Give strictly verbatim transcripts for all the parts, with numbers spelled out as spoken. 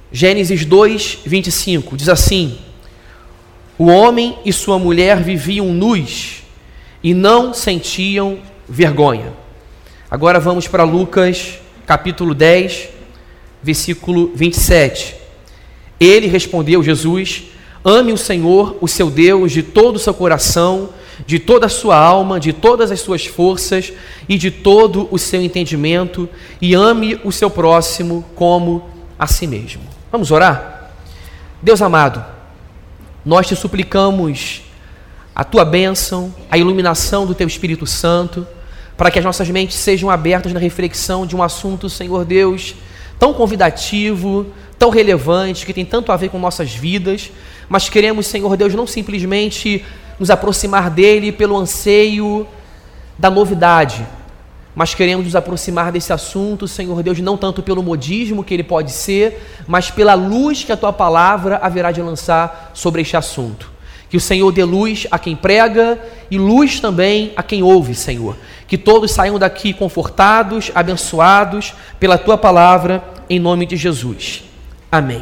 Gênesis dois, vinte e cinco, diz assim: o homem e sua mulher viviam nus e não sentiam vergonha. Agora vamos para Lucas, capítulo dez, versículo vinte e sete. Ele respondeu, Jesus: ame o Senhor, o seu Deus, de todo o seu coração, de toda a sua alma, de todas as suas forças e de todo o seu entendimento, e ame o seu próximo como a si mesmo. Vamos orar? Deus amado, nós te suplicamos a tua bênção, a iluminação do teu Espírito Santo, para que as nossas mentes sejam abertas na reflexão de um assunto, Senhor Deus, tão convidativo, tão relevante, que tem tanto a ver com nossas vidas, mas queremos, Senhor Deus, não simplesmente nos aproximar dele pelo anseio da novidade, mas queremos nos aproximar desse assunto, Senhor Deus, não tanto pelo modismo que ele pode ser, mas pela luz que a tua palavra haverá de lançar sobre este assunto. Que o Senhor dê luz a quem prega e luz também a quem ouve, Senhor. Que todos saiam daqui confortados, abençoados pela tua palavra, em nome de Jesus. Amém.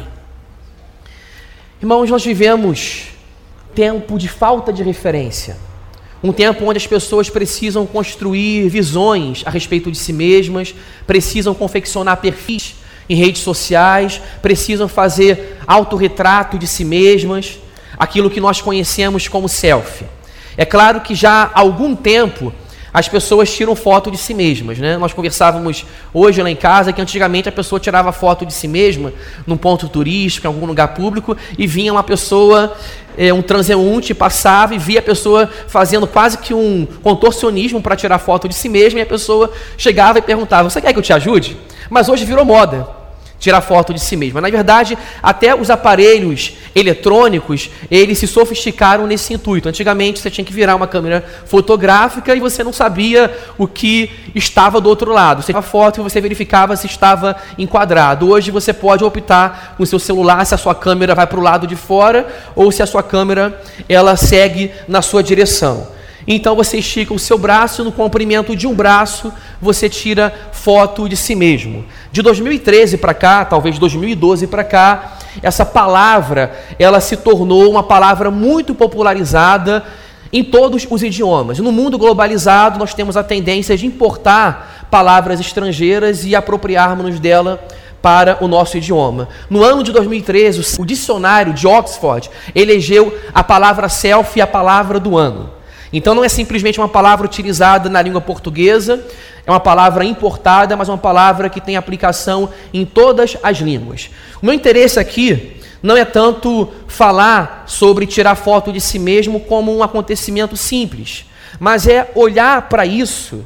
Irmãos, nós vivemos tempo de falta de referência. Um tempo onde as pessoas precisam construir visões a respeito de si mesmas, precisam confeccionar perfis em redes sociais, precisam fazer autorretrato de si mesmas, aquilo que nós conhecemos como selfie. É claro que já há algum tempo as pessoas tiram foto de si mesmas, né? Nós conversávamos hoje lá em casa que antigamente a pessoa tirava foto de si mesma num ponto turístico, em algum lugar público, e vinha uma pessoa, é, um transeunte, passava e via a pessoa fazendo quase que um contorcionismo para tirar foto de si mesma, e a pessoa chegava e perguntava: você quer que eu te ajude? Mas hoje virou moda tirar foto de si mesma. Na verdade, até os aparelhos eletrônicos, eles se sofisticaram nesse intuito. Antigamente, você tinha que virar uma câmera fotográfica e você não sabia o que estava do outro lado. Você tirava a foto e você verificava se estava enquadrado. Hoje, você pode optar com o seu celular se a sua câmera vai para o lado de fora ou se a sua câmera ela segue na sua direção. Então você estica o seu braço e no comprimento de um braço você tira foto de si mesmo. De dois mil e treze para cá, talvez dois mil e doze para cá, essa palavra ela se tornou uma palavra muito popularizada em todos os idiomas. No mundo globalizado nós temos a tendência de importar palavras estrangeiras e apropriarmos-nos dela para o nosso idioma. No ano de dois mil e treze, o dicionário de Oxford elegeu a palavra selfie a palavra do ano. Então não é simplesmente uma palavra utilizada na língua portuguesa, é uma palavra importada, mas uma palavra que tem aplicação em todas as línguas. O meu interesse aqui não é tanto falar sobre tirar foto de si mesmo como um acontecimento simples, mas é olhar para isso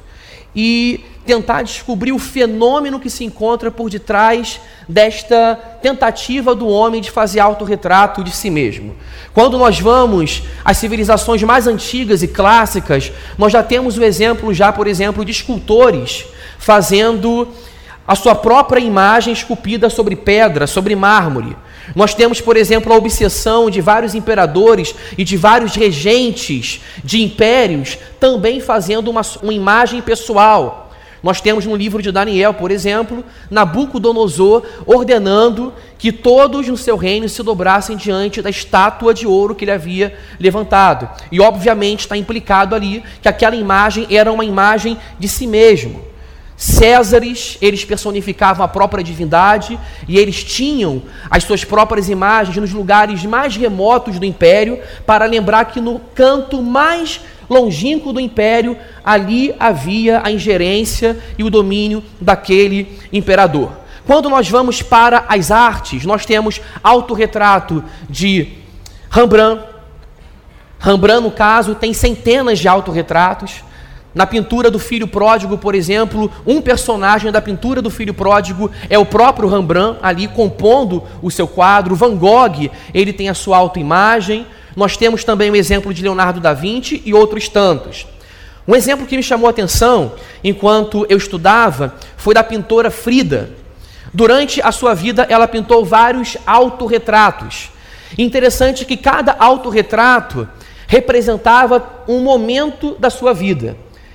e tentar descobrir o fenômeno que se encontra por detrás desta tentativa do homem de fazer autorretrato de si mesmo. Quando nós vamos às civilizações mais antigas e clássicas, nós já temos o exemplo, já, por exemplo, de escultores fazendo a sua própria imagem esculpida sobre pedra, sobre mármore. Nós temos, por exemplo, a obsessão de vários imperadores e de vários regentes de impérios também fazendo uma, uma imagem pessoal. Nós temos no livro de Daniel, por exemplo, Nabucodonosor ordenando que todos no seu reino se dobrassem diante da estátua de ouro que ele havia levantado. E obviamente está implicado ali que aquela imagem era uma imagem de si mesmo. Césares, eles personificavam a própria divindade e eles tinham as suas próprias imagens nos lugares mais remotos do império para lembrar que no canto mais longínquo do império, ali havia a ingerência e o domínio daquele imperador. Quando nós vamos para as artes, nós temos autorretrato de Rembrandt. Rembrandt, no caso, tem centenas de autorretratos. Na pintura do Filho Pródigo, por exemplo, um personagem da pintura do Filho Pródigo é o próprio Rembrandt, ali compondo o seu quadro. Van Gogh, ele tem a sua autoimagem. Nós temos também o exemplo de Leonardo da Vinci e outros tantos. Um exemplo que me chamou a atenção enquanto eu estudava foi da pintora Frida. Durante a sua vida, ela pintou vários autorretratos. Interessante que cada autorretrato representava um momento da sua vida.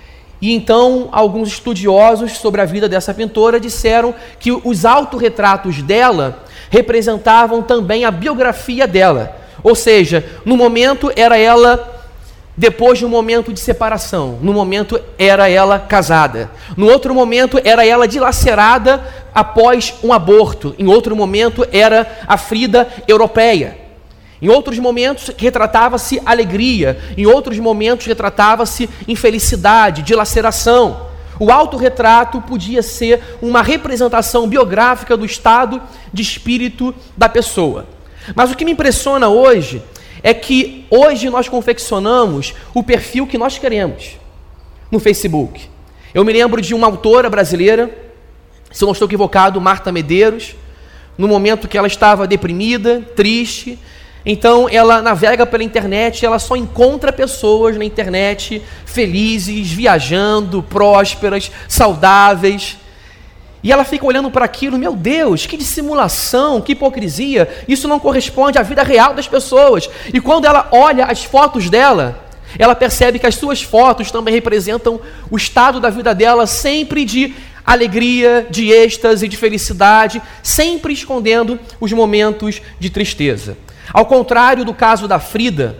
E então, alguns estudiosos sobre a vida dessa pintora disseram que os autorretratos dela representavam também a biografia dela. Ou seja, no momento era ela depois de um momento de separação, no momento era ela casada, no outro momento era ela dilacerada após um aborto, em outro momento era a Frida europeia, em outros momentos retratava-se alegria, em outros momentos retratava-se infelicidade, dilaceração. O autorretrato podia ser uma representação biográfica do estado de espírito da pessoa. Mas o que me impressiona hoje é que hoje nós confeccionamos o perfil que nós queremos no Facebook. Eu me lembro de uma autora brasileira, se eu não estou equivocado, Marta Medeiros, no momento que ela estava deprimida, triste, então ela navega pela internet, ela só encontra pessoas na internet felizes, viajando, prósperas, saudáveis. E ela fica olhando para aquilo, meu Deus, que dissimulação, que hipocrisia, isso não corresponde à vida real das pessoas. E quando ela olha as fotos dela, ela percebe que as suas fotos também representam o estado da vida dela, sempre de alegria, de êxtase, de felicidade, sempre escondendo os momentos de tristeza. Ao contrário do caso da Frida,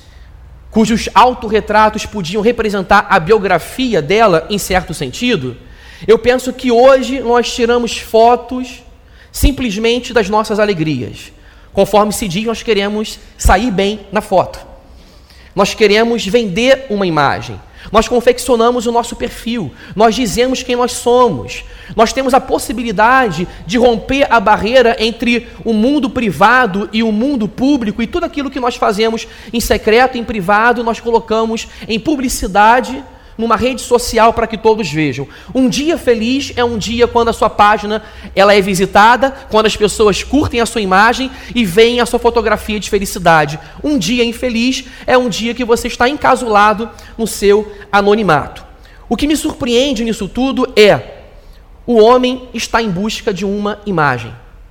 cujos autorretratos podiam representar a biografia dela em certo sentido, eu penso que hoje nós tiramos fotos simplesmente das nossas alegrias. Conforme se diz, nós queremos sair bem na foto. Nós queremos vender uma imagem. Nós confeccionamos o nosso perfil. Nós dizemos quem nós somos. Nós temos a possibilidade de romper a barreira entre o mundo privado e o mundo público, e tudo aquilo que nós fazemos em secreto, em privado, nós colocamos em publicidade numa rede social para que todos vejam. Um dia feliz é um dia quando a sua página ela é visitada, quando as pessoas curtem a sua imagem e veem a sua fotografia de felicidade. Um dia infeliz é um dia que você está encasulado no seu anonimato. O que me surpreende nisso tudo é o homem está em busca de uma imagem.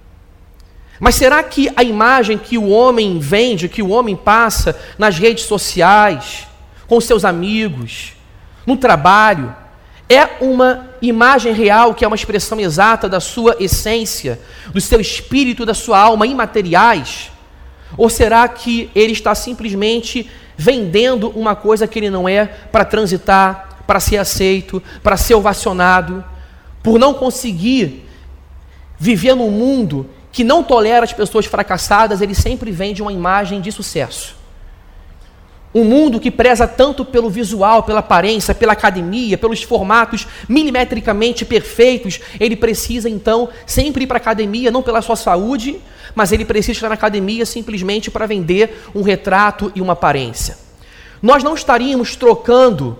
Mas será que a imagem que o homem vende, que o homem passa nas redes sociais, com seus amigos, no trabalho, é uma imagem real, que é uma expressão exata da sua essência, do seu espírito, da sua alma imateriais? Ou será que ele está simplesmente vendendo uma coisa que ele não é, para transitar, para ser aceito, para ser ovacionado, por não conseguir viver num mundo que não tolera as pessoas fracassadas? Ele sempre vende uma imagem de sucesso. Um mundo que preza tanto pelo visual, pela aparência, pela academia, pelos formatos milimetricamente perfeitos, ele precisa então sempre ir para a academia, não pela sua saúde, mas ele precisa estar na academia simplesmente para vender um retrato e uma aparência. Nós não estaríamos trocando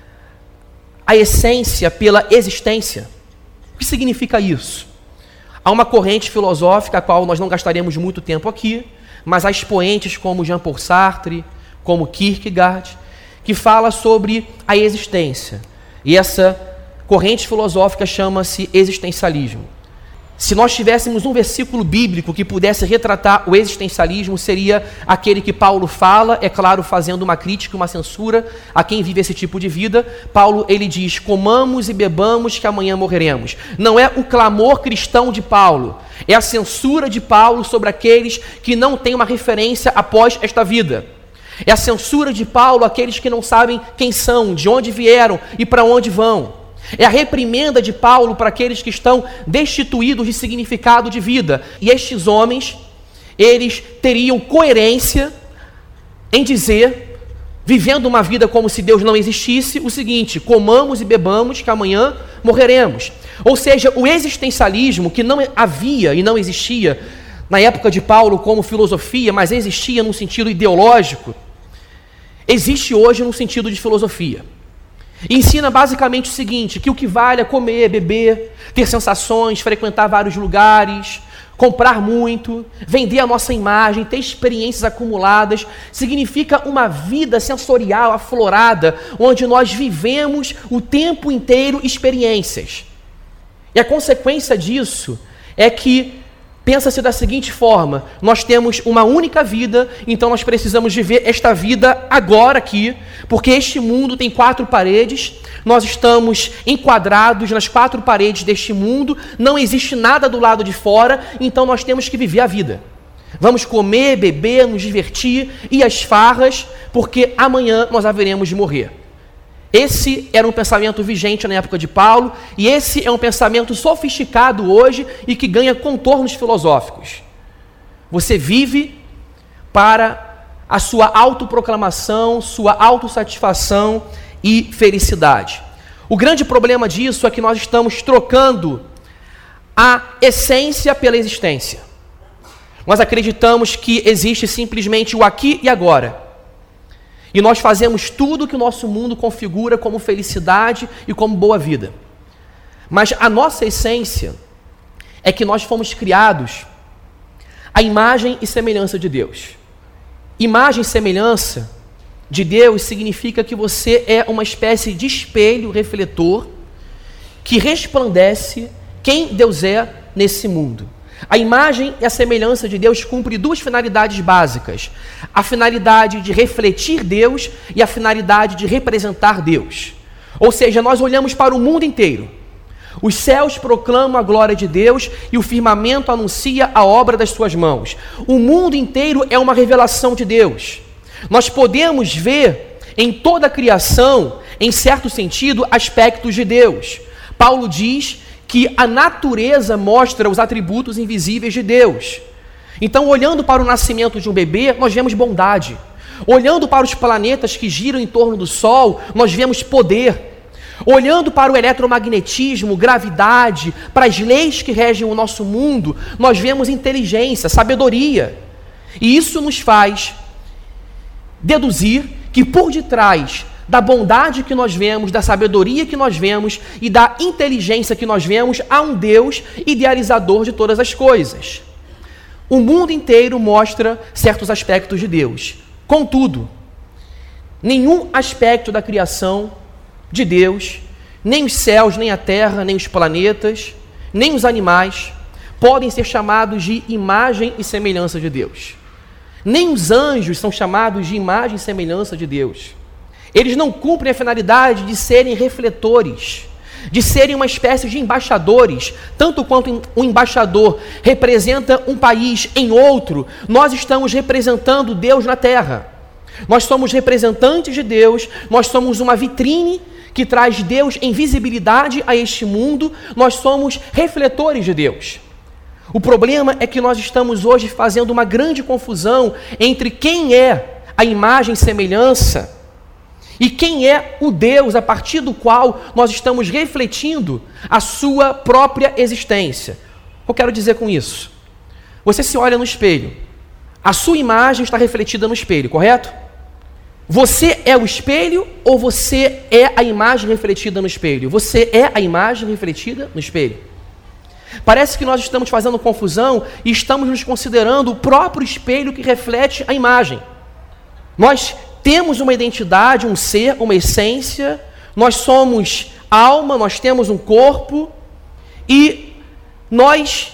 a essência pela existência. O que significa isso? Há uma corrente filosófica, a qual nós não gastaremos muito tempo aqui, mas há expoentes como Jean-Paul Sartre, como Kierkegaard, que fala sobre a existência. E essa corrente filosófica chama-se existencialismo. Se nós tivéssemos um versículo bíblico que pudesse retratar o existencialismo, seria aquele que Paulo fala, é claro, fazendo uma crítica, uma censura a quem vive esse tipo de vida. Paulo, ele diz, comamos e bebamos que amanhã morreremos. Não é o clamor cristão de Paulo, é a censura de Paulo sobre aqueles que não têm uma referência após esta vida. É a censura de Paulo àqueles que não sabem quem são, de onde vieram e para onde vão. É a reprimenda de Paulo para aqueles que estão destituídos de significado de vida. E estes homens, eles teriam coerência em dizer, vivendo uma vida como se Deus não existisse, o seguinte: comamos e bebamos que amanhã morreremos. Ou seja, o existencialismo, que não havia e não existia na época de Paulo como filosofia, mas existia num sentido ideológico, existe hoje no sentido de filosofia. E ensina basicamente o seguinte, que o que vale é comer, beber, ter sensações, frequentar vários lugares, comprar muito, vender a nossa imagem, ter experiências acumuladas, significa uma vida sensorial aflorada, onde nós vivemos o tempo inteiro experiências. E a consequência disso é que pensa-se da seguinte forma: nós temos uma única vida, então nós precisamos viver esta vida agora aqui, porque este mundo tem quatro paredes, nós estamos enquadrados nas quatro paredes deste mundo, não existe nada do lado de fora, então nós temos que viver a vida. Vamos comer, beber, nos divertir, e as farras, porque amanhã nós haveremos de morrer. Esse era um pensamento vigente na época de Paulo, e esse é um pensamento sofisticado hoje e que ganha contornos filosóficos. Você vive para a sua autoproclamação, sua autossatisfação e felicidade. O grande problema disso é que nós estamos trocando a essência pela existência. Nós acreditamos que existe simplesmente o aqui e agora. E nós fazemos tudo que o nosso mundo configura como felicidade e como boa vida. Mas a nossa essência é que nós fomos criados à imagem e semelhança de Deus. Imagem e semelhança de Deus significa que você é uma espécie de espelho refletor que resplandece quem Deus é nesse mundo. A imagem e a semelhança de Deus cumpre duas finalidades básicas: a finalidade de refletir Deus e a finalidade de representar Deus. Ou seja, nós olhamos para o mundo inteiro. Os céus proclamam a glória de Deus e o firmamento anuncia a obra das suas mãos. O mundo inteiro é uma revelação de Deus. Nós podemos ver em toda a criação, em certo sentido, aspectos de Deus. Paulo diz que a natureza mostra os atributos invisíveis de Deus. Então, olhando para o nascimento de um bebê, nós vemos bondade. Olhando para os planetas que giram em torno do Sol, nós vemos poder. Olhando para o eletromagnetismo, gravidade, para as leis que regem o nosso mundo, nós vemos inteligência, sabedoria. E isso nos faz deduzir que por detrás da bondade que nós vemos, da sabedoria que nós vemos e da inteligência que nós vemos, há um Deus idealizador de todas as coisas. O mundo inteiro mostra certos aspectos de Deus. Contudo, nenhum aspecto da criação de Deus, nem os céus, nem a terra, nem os planetas, nem os animais, podem ser chamados de imagem e semelhança de Deus. Nem os anjos são chamados de imagem e semelhança de Deus. Eles não cumprem a finalidade de serem refletores, de serem uma espécie de embaixadores. Tanto quanto um embaixador representa um país em outro, nós estamos representando Deus na terra. Nós somos representantes de Deus, nós somos uma vitrine que traz Deus em visibilidade a este mundo, nós somos refletores de Deus. O problema é que nós estamos hoje fazendo uma grande confusão entre quem é a imagem e semelhança e quem é o Deus a partir do qual nós estamos refletindo a sua própria existência. O que eu quero dizer com isso? Você se olha no espelho, a sua imagem está refletida no espelho, correto? Você é o espelho ou você é a imagem refletida no espelho? Você é a imagem refletida no espelho. Parece que nós estamos fazendo confusão e estamos nos considerando o próprio espelho que reflete a imagem. Nós temos uma identidade, um ser, uma essência, nós somos alma, nós temos um corpo e nós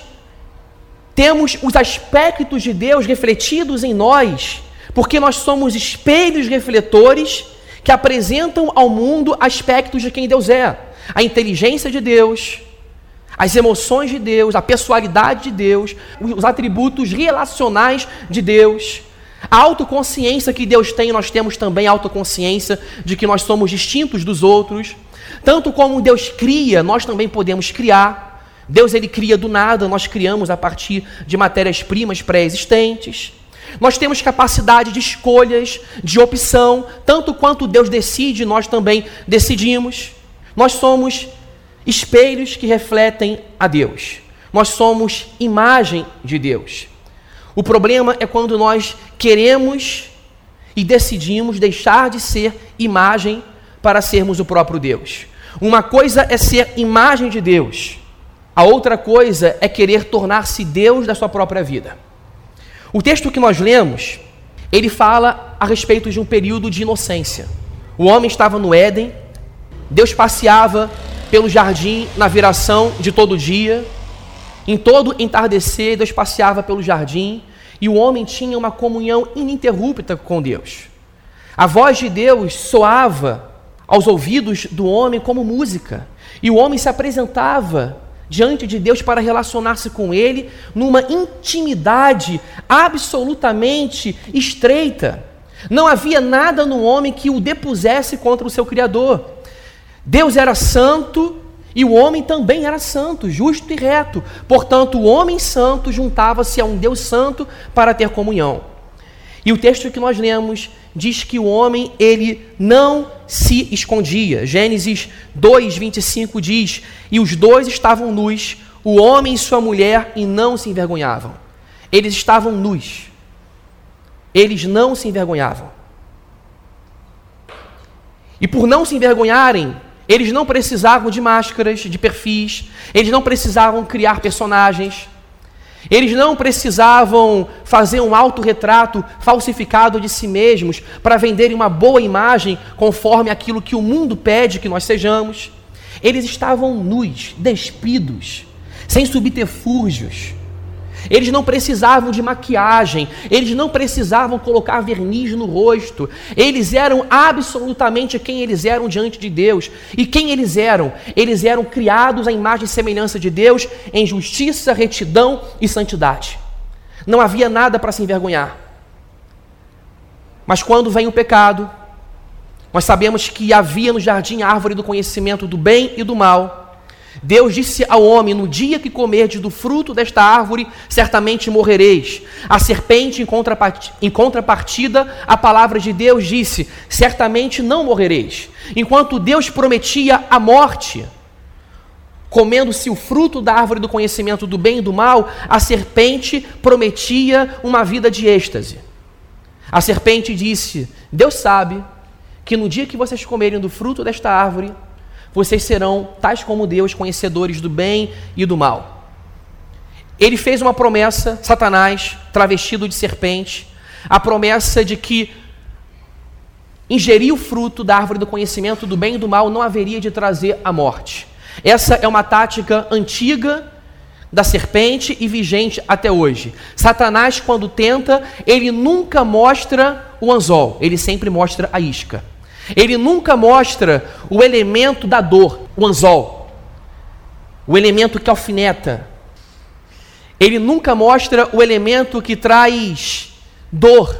temos os aspectos de Deus refletidos em nós, porque nós somos espelhos refletores que apresentam ao mundo aspectos de quem Deus é. A inteligência de Deus, as emoções de Deus, a pessoalidade de Deus, os atributos relacionais de Deus. A autoconsciência que Deus tem, nós temos também a autoconsciência de que nós somos distintos dos outros. Tanto como Deus cria, nós também podemos criar. Deus ele cria do nada, nós criamos a partir de matérias-primas pré-existentes. Nós temos capacidade de escolhas, de opção, tanto quanto Deus decide, nós também decidimos. Nós somos espelhos que refletem a Deus. Nós somos imagem de Deus. O problema é quando nós queremos e decidimos deixar de ser imagem para sermos o próprio Deus. Uma coisa é ser imagem de Deus, a outra coisa é querer tornar-se Deus da sua própria vida. O texto que nós lemos, ele fala a respeito de um período de inocência. O homem estava no Éden, Deus passeava pelo jardim na viração de todo dia, Em todo entardecer, Deus passeava pelo jardim e o homem tinha uma comunhão ininterrupta com Deus. A voz de Deus soava aos ouvidos do homem como música, e o homem se apresentava diante de Deus para relacionar-se com Ele numa intimidade absolutamente estreita. Não havia nada no homem que o depusesse contra o seu Criador. Deus era santo e o homem também era santo, justo e reto. Portanto, o homem santo juntava-se a um Deus santo para ter comunhão. E o texto que nós lemos diz que o homem, ele não se escondia. Gênesis dois, vinte e cinco diz: e os dois estavam nus, o homem e sua mulher, e não se envergonhavam. Eles estavam nus. Eles não se envergonhavam. E por não se envergonharem, eles não precisavam de máscaras, de perfis, eles não precisavam criar personagens, eles não precisavam fazer um autorretrato falsificado de si mesmos para venderem uma boa imagem conforme aquilo que o mundo pede que nós sejamos. Eles estavam nus, despidos, sem subterfúgios. Eles não precisavam de maquiagem, eles não precisavam colocar verniz no rosto, eles eram absolutamente quem eles eram diante de Deus. E quem eles eram? Eles eram criados à imagem e semelhança de Deus em justiça, retidão e santidade. Não havia nada para se envergonhar. Mas quando vem o pecado, nós sabemos que havia no jardim a árvore do conhecimento do bem e do mal. Deus disse ao homem: no dia que comerdes do fruto desta árvore, certamente morrereis. A serpente, em contrapartida, em contrapartida, a palavra de Deus disse: certamente não morrereis. Enquanto Deus prometia a morte, comendo-se o fruto da árvore do conhecimento do bem e do mal, a serpente prometia uma vida de êxtase. A serpente disse: Deus sabe que no dia que vocês comerem do fruto desta árvore, vocês serão tais como Deus, conhecedores do bem e do mal. Ele fez uma promessa, Satanás, travestido de serpente, a promessa de que ingerir o fruto da árvore do conhecimento do bem e do mal não haveria de trazer a morte. Essa é uma tática antiga da serpente e vigente até hoje. Satanás, quando tenta, ele nunca mostra o anzol, ele sempre mostra a isca. Ele nunca mostra o elemento da dor, o anzol, o elemento que alfineta. Ele nunca mostra o elemento que traz dor.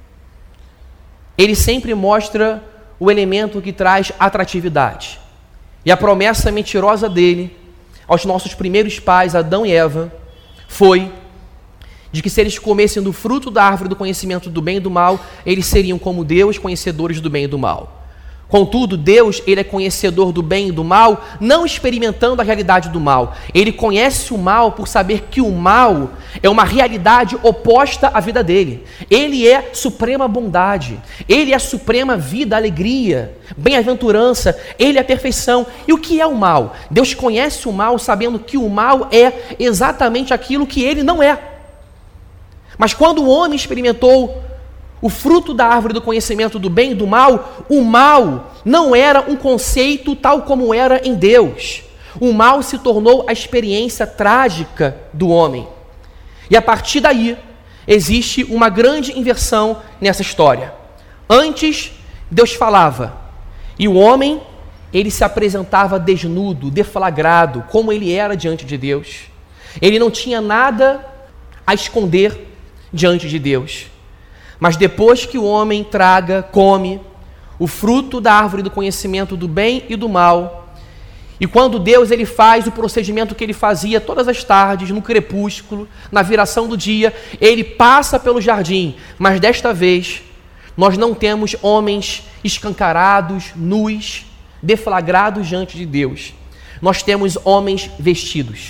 Ele sempre mostra o elemento que traz atratividade. E a promessa mentirosa dele aos nossos primeiros pais, Adão e Eva, foi de que se eles comessem do fruto da árvore do conhecimento do bem e do mal, eles seriam como Deus, conhecedores do bem e do mal. Contudo, Deus, ele é conhecedor do bem e do mal, não experimentando a realidade do mal. Ele conhece o mal por saber que o mal é uma realidade oposta à vida dele. Ele é suprema bondade, ele é suprema vida, alegria, bem-aventurança, ele é perfeição. E o que é o mal? Deus conhece o mal sabendo que o mal é exatamente aquilo que ele não é. Mas quando o homem experimentou o fruto da árvore do conhecimento do bem e do mal, o mal não era um conceito tal como era em Deus. O mal se tornou a experiência trágica do homem. E a partir daí, existe uma grande inversão nessa história. Antes, Deus falava, e o homem, ele se apresentava desnudo, deflagrado, como ele era diante de Deus. Ele não tinha nada a esconder diante de Deus. Mas depois que o homem traga, come o fruto da árvore do conhecimento do bem e do mal, e quando Deus ele faz o procedimento que ele fazia todas as tardes, no crepúsculo, na viração do dia, ele passa pelo jardim, mas desta vez nós não temos homens escancarados, nus, deflagrados diante de Deus. Nós temos homens vestidos.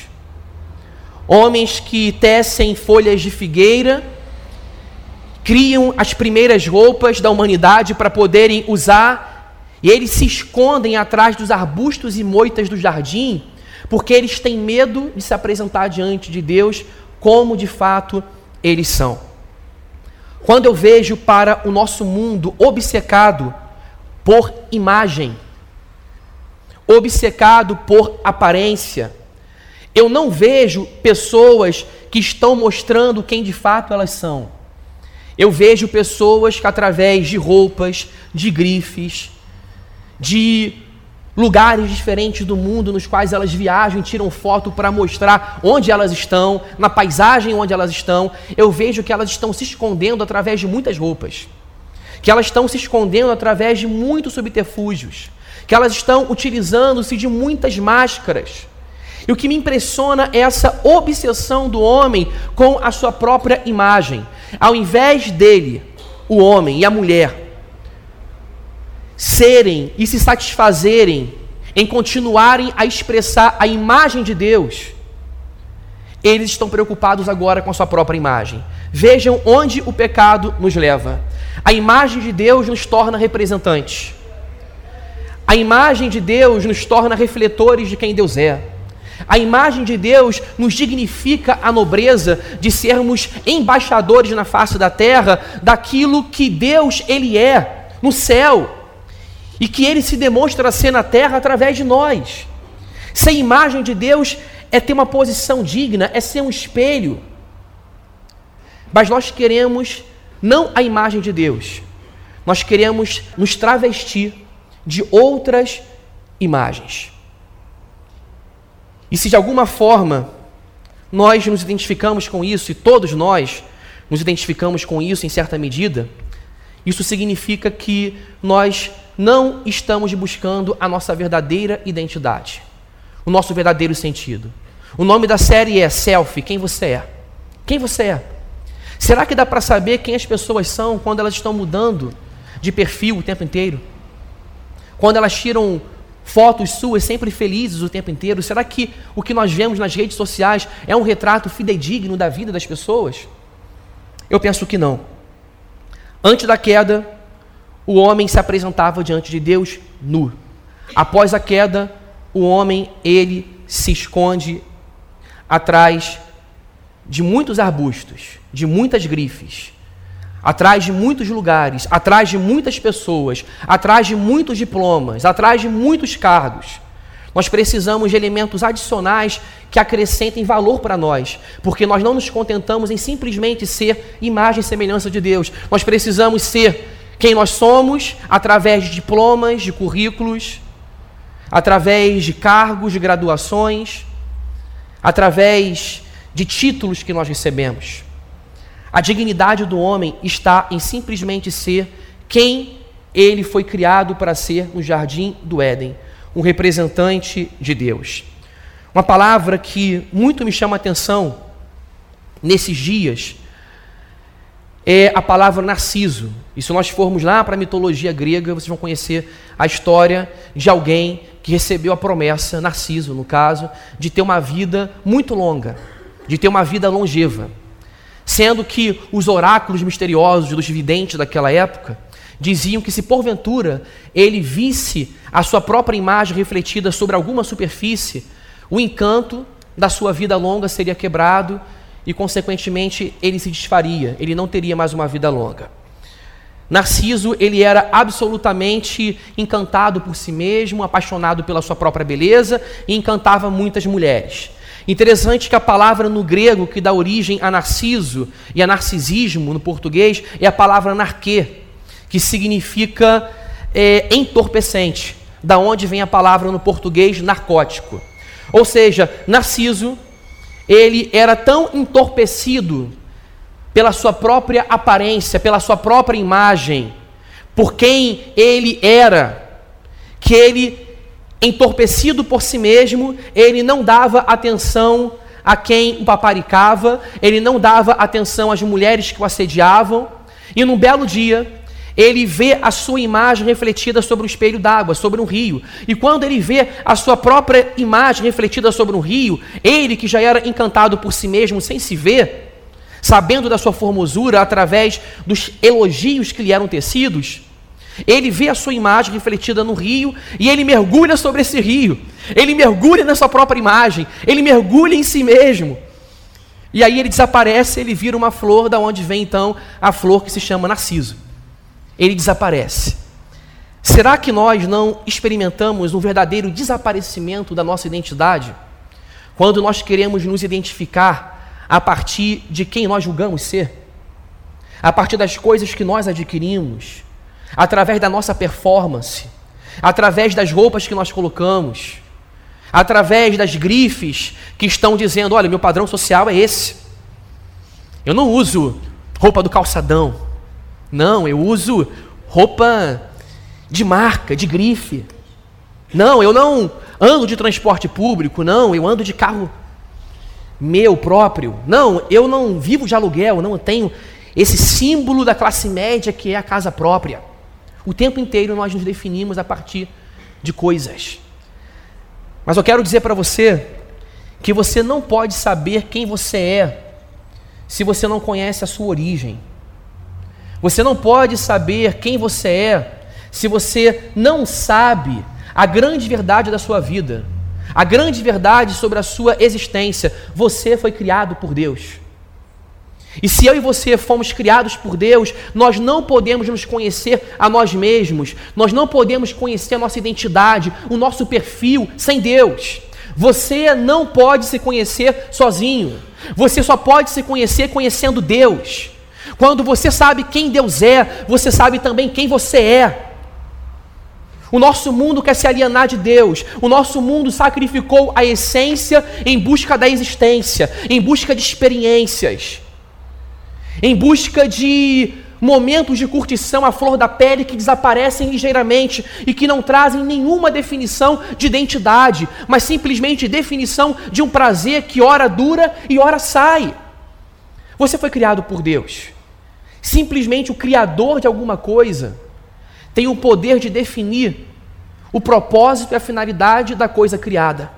Homens que tecem folhas de figueira, criam as primeiras roupas da humanidade para poderem usar, e eles se escondem atrás dos arbustos e moitas do jardim, porque eles têm medo de se apresentar diante de Deus como de fato eles são. Quando eu vejo para o nosso mundo obcecado por imagem, obcecado por aparência, Eu não vejo pessoas que estão mostrando quem de fato elas são. Eu vejo pessoas que através de roupas, de grifes, de lugares diferentes do mundo nos quais elas viajam e tiram foto para mostrar onde elas estão, na paisagem onde elas estão, eu vejo que elas estão se escondendo através de muitas roupas, que elas estão se escondendo através de muitos subterfúgios, que elas estão utilizando-se de muitas máscaras. E o que me impressiona é essa obsessão do homem com a sua própria imagem. Ao invés dele, o homem e a mulher, serem e se satisfazerem em continuarem a expressar a imagem de Deus, eles estão preocupados agora com a sua própria imagem. Vejam onde o pecado nos leva. A imagem de Deus nos torna representantes. A imagem de Deus nos torna refletores de quem Deus é. A imagem de Deus nos dignifica a nobreza de sermos embaixadores na face da terra daquilo que Deus ele é no céu e que ele se demonstra ser na terra através de nós. Ser imagem de Deus é ter uma posição digna, é ser um espelho. Mas nós queremos não a imagem de Deus, nós queremos nos travestir de outras imagens. E se de alguma forma nós nos identificamos com isso, e todos nós nos identificamos com isso em certa medida, isso significa que nós não estamos buscando a nossa verdadeira identidade, o nosso verdadeiro sentido. O nome da série é Selfie, quem você é? Quem você é? Será que dá para saber quem as pessoas são quando elas estão mudando de perfil o tempo inteiro? Quando elas tiram fotos suas sempre felizes o tempo inteiro? Será que o que nós vemos nas redes sociais é um retrato fidedigno da vida das pessoas? Eu penso que não. Antes da queda, o homem se apresentava diante de Deus nu. Após a queda, o homem, ele se esconde atrás de muitos arbustos, de muitas grifes, atrás de muitos lugares, atrás de muitas pessoas, atrás de muitos diplomas, atrás de muitos cargos. Nós precisamos de elementos adicionais que acrescentem valor para nós, porque nós não nos contentamos em simplesmente ser imagem e semelhança de Deus. Nós precisamos ser quem nós somos através de diplomas, de currículos, através de cargos, de graduações, através de títulos que nós recebemos. A dignidade do homem está em simplesmente ser quem ele foi criado para ser no jardim do Éden, um representante de Deus. Uma palavra que muito me chama a atenção nesses dias é a palavra Narciso. E se nós formos lá para a mitologia grega, vocês vão conhecer a história de alguém que recebeu a promessa, Narciso no caso, de ter uma vida muito longa, de ter uma vida longeva. Sendo que os oráculos misteriosos dos videntes daquela época diziam que se porventura ele visse a sua própria imagem refletida sobre alguma superfície, o encanto da sua vida longa seria quebrado e, consequentemente, ele se desfaria, ele não teria mais uma vida longa. Narciso, ele era absolutamente encantado por si mesmo, apaixonado pela sua própria beleza e encantava muitas mulheres. Interessante que a palavra no grego que dá origem a Narciso e a narcisismo no português é a palavra narquê, que significa é, entorpecente, da onde vem a palavra no português narcótico. Ou seja, Narciso, ele era tão entorpecido pela sua própria aparência, pela sua própria imagem, por quem ele era, que ele, entorpecido por si mesmo, ele não dava atenção a quem o paparicava, ele não dava atenção às mulheres que o assediavam, e num belo dia, ele vê a sua imagem refletida sobre um espelho d'água, sobre um rio. E quando ele vê a sua própria imagem refletida sobre um rio, ele que já era encantado por si mesmo sem se ver, sabendo da sua formosura através dos elogios que lhe eram tecidos, ele vê a sua imagem refletida no rio e ele mergulha sobre esse rio. Ele mergulha na sua própria imagem, ele mergulha em si mesmo. E aí ele desaparece, ele vira uma flor, da onde vem então a flor que se chama Narciso. Ele desaparece. Será que nós não experimentamos um verdadeiro desaparecimento da nossa identidade? quando nós queremos nos identificar a partir de quem nós julgamos ser, a partir das coisas que nós adquirimos, através da nossa performance, através das roupas que nós colocamos, através das grifes que estão dizendo, olha, meu padrão social é esse. Eu não uso roupa do calçadão. Não, eu uso roupa de marca, de grife. Não, eu não ando de transporte público. Não, eu ando de carro meu próprio. Não, eu não vivo de aluguel. Não, eu tenho esse símbolo da classe média que é a casa própria. O tempo inteiro nós nos definimos a partir de coisas. Mas eu quero dizer para você que você não pode saber quem você é se você não conhece a sua origem. Você não pode saber quem você é se você não sabe a grande verdade da sua vida, a grande verdade sobre a sua existência. Você foi criado por Deus. E se eu e você fomos criados por Deus, nós não podemos nos conhecer a nós mesmos, nós não podemos conhecer a nossa identidade, o nosso perfil sem Deus. Você não pode se conhecer sozinho, você só pode se conhecer conhecendo Deus. Quando você sabe quem Deus é, você sabe também quem você é. O nosso mundo quer se alienar de Deus, o nosso mundo sacrificou a essência em busca da existência, em busca de experiências, em busca de momentos de curtição à flor da pele que desaparecem ligeiramente e que não trazem nenhuma definição de identidade, mas simplesmente definição de um prazer que ora dura e ora sai. Você foi criado por Deus. Simplesmente o criador de alguma coisa tem o poder de definir o propósito e a finalidade da coisa criada.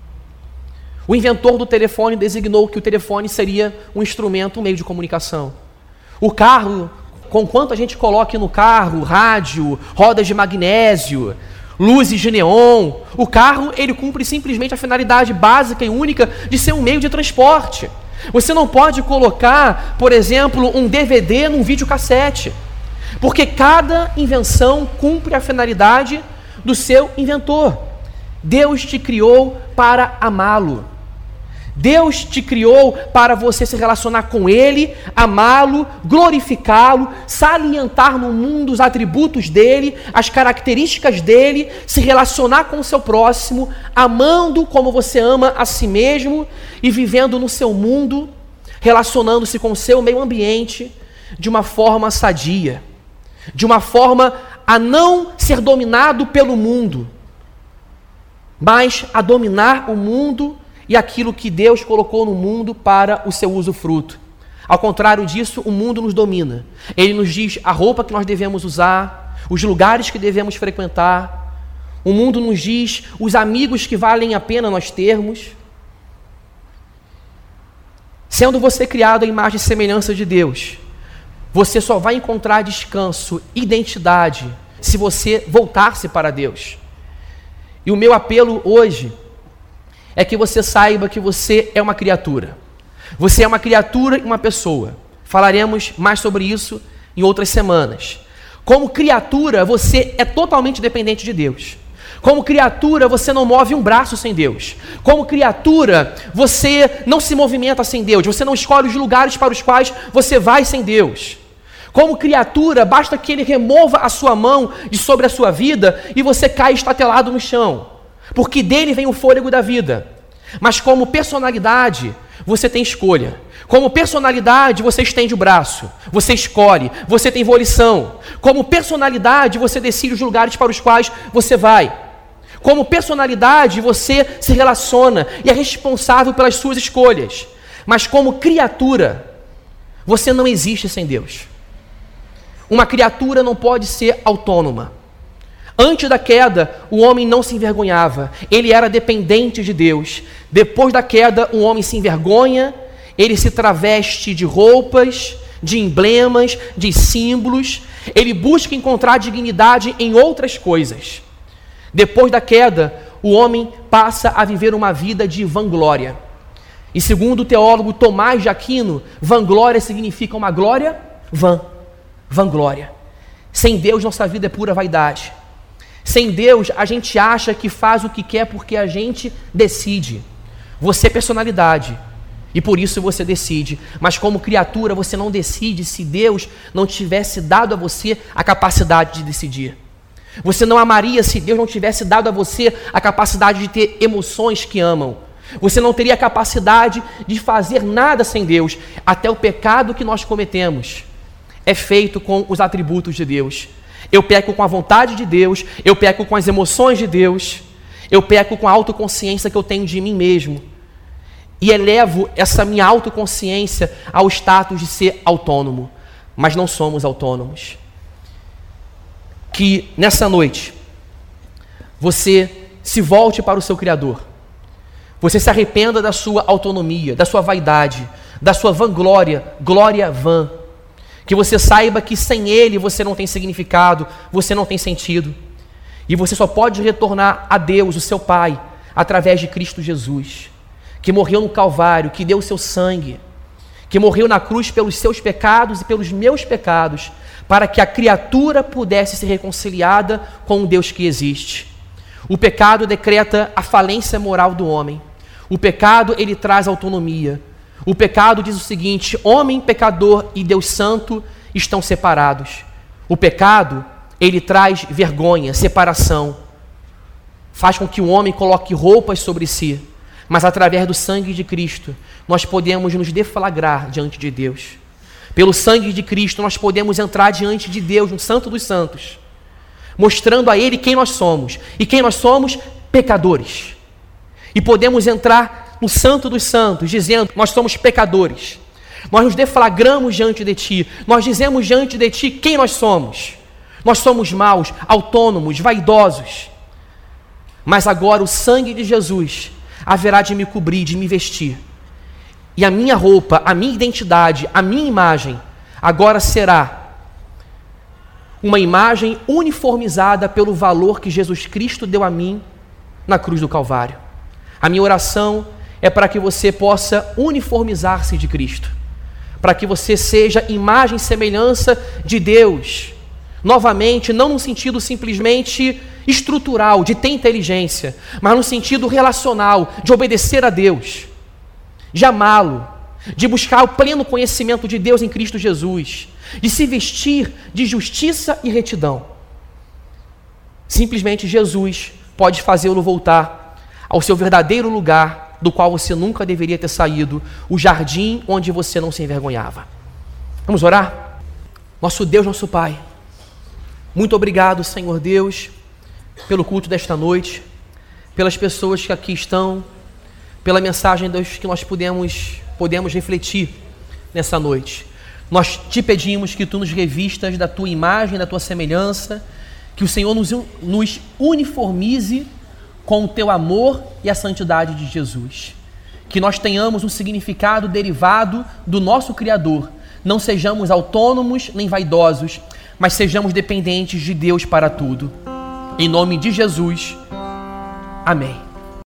O inventor do telefone designou que o telefone seria um instrumento, um meio de comunicação. O carro, com quanto a gente coloque no carro, rádio, rodas de magnésio, luzes de neon, o carro ele cumpre simplesmente a finalidade básica e única de ser um meio de transporte. Você não pode colocar, por exemplo, um D V D num videocassete, porque cada invenção cumpre a finalidade do seu inventor. Deus te criou para amá-lo. Deus te criou para você se relacionar com Ele, amá-lo, glorificá-lo, salientar no mundo os atributos dEle, as características dEle, se relacionar com o seu próximo, amando como você ama a si mesmo e vivendo no seu mundo, relacionando-se com o seu meio ambiente de uma forma sadia, de uma forma a não ser dominado pelo mundo, mas a dominar o mundo e aquilo que Deus colocou no mundo para o seu usufruto. Ao contrário disso, o mundo nos domina. Ele nos diz a roupa que nós devemos usar, os lugares que devemos frequentar. O mundo nos diz os amigos que valem a pena nós termos. Sendo você criado à imagem e semelhança de Deus, você só vai encontrar descanso, identidade, se você voltar-se para Deus. E o meu apelo hoje é que você saiba que você é uma criatura. Você é uma criatura e uma pessoa. Falaremos mais sobre isso em outras semanas. Como criatura, você é totalmente dependente de Deus. Como criatura, você não move um braço sem Deus. Como criatura, você não se movimenta sem Deus. Você não escolhe os lugares para os quais você vai sem Deus. Como criatura, basta que Ele remova a sua mão de sobre a sua vida e você cai estatelado no chão, porque dele vem o fôlego da vida. Mas como personalidade, você tem escolha. Como personalidade, você estende o braço, você escolhe, você tem volição. Como personalidade, você decide os lugares para os quais você vai. Como personalidade, você se relaciona e é responsável pelas suas escolhas. Mas como criatura, você não existe sem Deus. Uma criatura não pode ser autônoma. Antes da queda, o homem não se envergonhava, ele era dependente de Deus. Depois da queda, o homem se envergonha, ele se traveste de roupas, de emblemas, de símbolos, ele busca encontrar dignidade em outras coisas. Depois da queda, o homem passa a viver uma vida de vanglória. E segundo o teólogo Tomás de Aquino, vanglória significa uma glória vã, vanglória. Sem Deus, nossa vida é pura vaidade. Sem Deus, a gente acha que faz o que quer porque a gente decide. Você é personalidade. E por isso você decide. Mas como criatura, você não decide se Deus não tivesse dado a você a capacidade de decidir. Você não amaria se Deus não tivesse dado a você a capacidade de ter emoções que amam. Você não teria a capacidade de fazer nada sem Deus. Até o pecado que nós cometemos é feito com os atributos de Deus. Eu peco com a vontade de Deus, eu peco com as emoções de Deus, eu peco com a autoconsciência que eu tenho de mim mesmo. E elevo essa minha autoconsciência ao status de ser autônomo. Mas não somos autônomos. Que nessa noite você se volte para o seu Criador. Você se arrependa da sua autonomia, da sua vaidade, da sua vanglória, glória vã. Que você saiba que sem Ele você não tem significado, você não tem sentido. E você só pode retornar a Deus, o seu Pai, através de Cristo Jesus, que morreu no Calvário, que deu o seu sangue, que morreu na cruz pelos seus pecados e pelos meus pecados, para que a criatura pudesse ser reconciliada com o Deus que existe. O pecado decreta a falência moral do homem. O pecado, ele traz autonomia. O pecado diz o seguinte: homem pecador e Deus santo estão separados. O pecado, ele traz vergonha, separação. Faz com que o homem coloque roupas sobre si. Mas através do sangue de Cristo, nós podemos nos deflagrar diante de Deus. Pelo sangue de Cristo, nós podemos entrar diante de Deus, no Santo dos Santos, mostrando a Ele quem nós somos. E quem nós somos? Pecadores. E podemos entrar no Santo dos Santos, dizendo: nós somos pecadores. Nós nos deflagramos diante de Ti. Nós dizemos diante de Ti quem nós somos. Nós somos maus, autônomos, vaidosos. Mas agora o sangue de Jesus haverá de me cobrir, de me vestir. E a minha roupa, a minha identidade, a minha imagem, agora será uma imagem uniformizada pelo valor que Jesus Cristo deu a mim na cruz do Calvário. A minha oração é para que você possa uniformizar-se de Cristo, para que você seja imagem e semelhança de Deus, novamente, não no sentido simplesmente estrutural, de ter inteligência, mas no sentido relacional, de obedecer a Deus, de amá-lo, de buscar o pleno conhecimento de Deus em Cristo Jesus, de se vestir de justiça e retidão. Simplesmente Jesus pode fazê-lo voltar ao seu verdadeiro lugar, do qual você nunca deveria ter saído, o jardim onde você não se envergonhava. Vamos orar? Nosso Deus, nosso Pai, muito obrigado, Senhor Deus, pelo culto desta noite, pelas pessoas que aqui estão, pela mensagem, Deus, que nós podemos, podemos refletir nessa noite. Nós te pedimos que Tu nos revistas da Tua imagem, da Tua semelhança, que o Senhor nos, nos uniformize com o Teu amor e a santidade de Jesus. Que nós tenhamos um significado derivado do nosso Criador. Não sejamos autônomos nem vaidosos, mas sejamos dependentes de Deus para tudo. Em nome de Jesus. Amém.